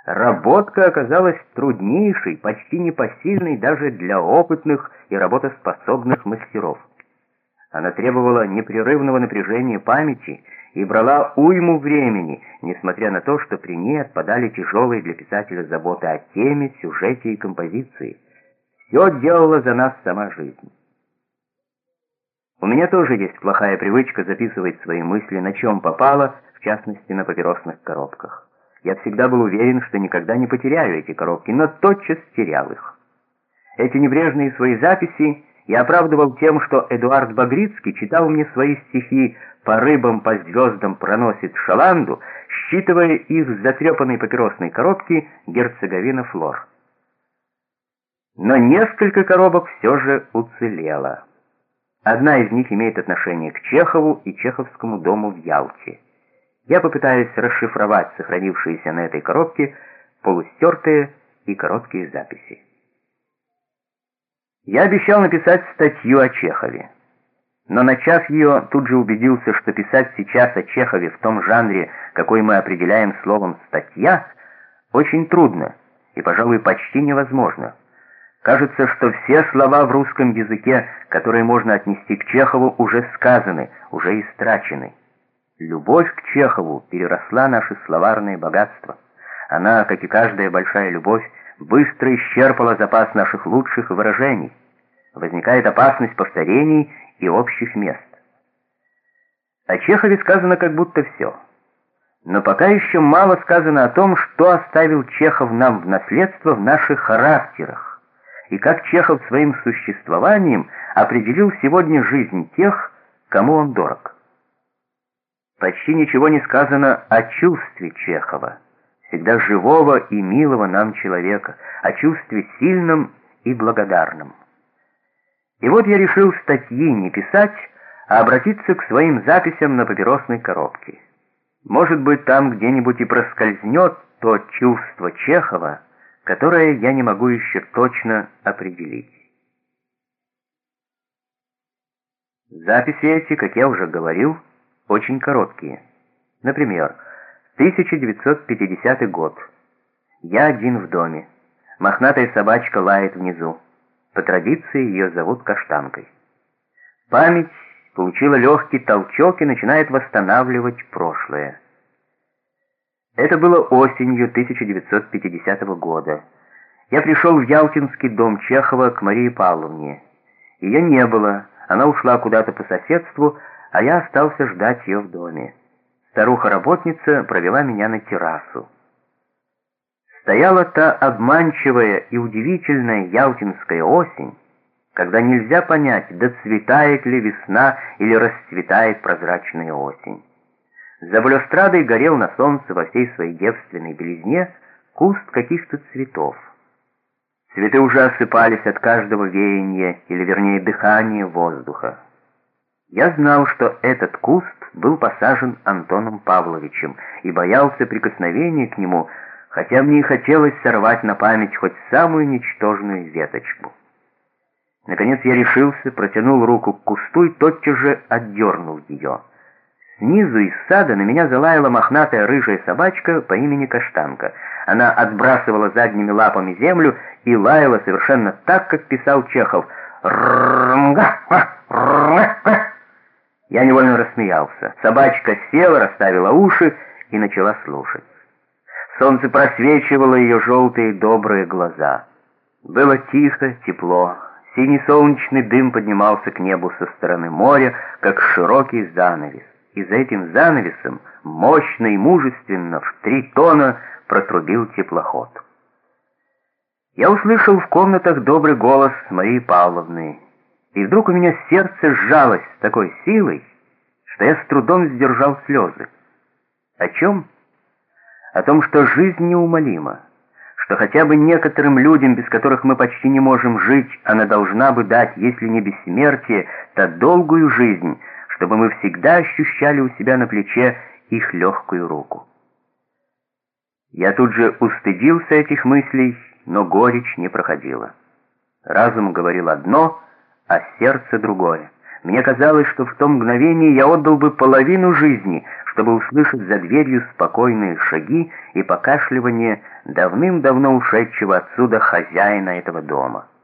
Работка оказалась труднейшей, почти непосильной даже для опытных и работоспособных мастеров. Она требовала непрерывного напряжения памяти и брала уйму времени, несмотря на то, что при ней отпадали тяжелые для писателя заботы о теме, сюжете и композиции. Все делала за нас сама жизнь. У меня тоже есть плохая привычка записывать свои мысли, на чем попало, в частности, на папиросных коробках. Я всегда был уверен, что никогда не потеряю эти коробки, но тотчас терял их. Эти небрежные свои записи я оправдывал тем, что Эдуард Багрицкий читал мне свои стихи «По рыбам, по звездам проносит шаланду», считывая их с затрепанной папиросной коробки «Герцеговина Флор». Но несколько коробок все же уцелело. Одна из них имеет отношение к Чехову и Чеховскому дому в Ялте. Я попытаюсь расшифровать сохранившиеся на этой коробке полустертые и короткие записи. Я обещал написать статью о Чехове, но, начав ее, тут же убедился, что писать сейчас о Чехове в том жанре, какой мы определяем словом «статья», очень трудно и, пожалуй, почти невозможно. Кажется, что все слова в русском языке, которые можно отнести к Чехову, уже сказаны, уже истрачены. Любовь к Чехову переросла наше словарное богатство. Она, как и каждая большая любовь, быстро исчерпала запас наших лучших выражений. Возникает опасность повторений и общих мест. О Чехове сказано как будто все. Но пока еще мало сказано о том, что оставил Чехов нам в наследство в наших характерах, и как Чехов своим существованием определил сегодня жизнь тех, кому он дорог. Почти ничего не сказано о чувстве Чехова, всегда живого и милого нам человека, о чувстве сильном и благодарном. И вот я решил статьи не писать, а обратиться к своим записям на папиросной коробке. Может быть, там где-нибудь и проскользнет то чувство Чехова, которое я не могу еще точно определить. Записи эти, как я уже говорил, очень короткие. Например, 1950 год. Я один в доме. Мохнатая собачка лает внизу. По традиции ее зовут Каштанкой. Память получила легкий толчок и начинает восстанавливать прошлое. Это было осенью 1950 года. Я пришел в Ялтинский дом Чехова к Марии Павловне. Ее не было, она ушла куда-то по соседству, а я остался ждать ее в доме. Старуха-работница провела меня на террасу. Стояла та обманчивая и удивительная ялтинская осень, когда нельзя понять, доцветает ли весна или расцветает прозрачная осень. За балюстрадой горел на солнце во всей своей девственной белизне куст каких-то цветов. Цветы уже осыпались от каждого веяния, или вернее дыхания воздуха. Я знал, что этот куст был посажен Антоном Павловичем и боялся прикосновения к нему, хотя мне и хотелось сорвать на память хоть самую ничтожную веточку. Наконец я решился, протянул руку к кусту и тотчас же отдернул ее. Снизу из сада на меня залаяла мохнатая рыжая собачка по имени Каштанка. Она отбрасывала задними лапами землю и лаяла совершенно так, как писал Чехов. Я невольно рассмеялся. Собачка села, расставила уши и начала слушать. Солнце просвечивало ее желтые добрые глаза. Было тихо, тепло. Синий солнечный дым поднимался к небу со стороны моря, как широкий занавес. И за этим занавесом мощно и мужественно в 3 тона протрубил теплоход. Я услышал в комнатах добрый голос Марии Павловны, и вдруг у меня сердце сжалось с такой силой, что я с трудом сдержал слезы. О чем? О том, что жизнь неумолима, что хотя бы некоторым людям, без которых мы почти не можем жить, она должна бы дать, если не бессмертие, то долгую жизнь, чтобы мы всегда ощущали у себя на плече их легкую руку. Я тут же устыдился этих мыслей, но горечь не проходила. Разум говорил одно, а сердце другое. Мне казалось, что в том мгновении я отдал бы половину жизни, чтобы услышать за дверью спокойные шаги и покашливание давным-давно ушедшего отсюда хозяина этого дома.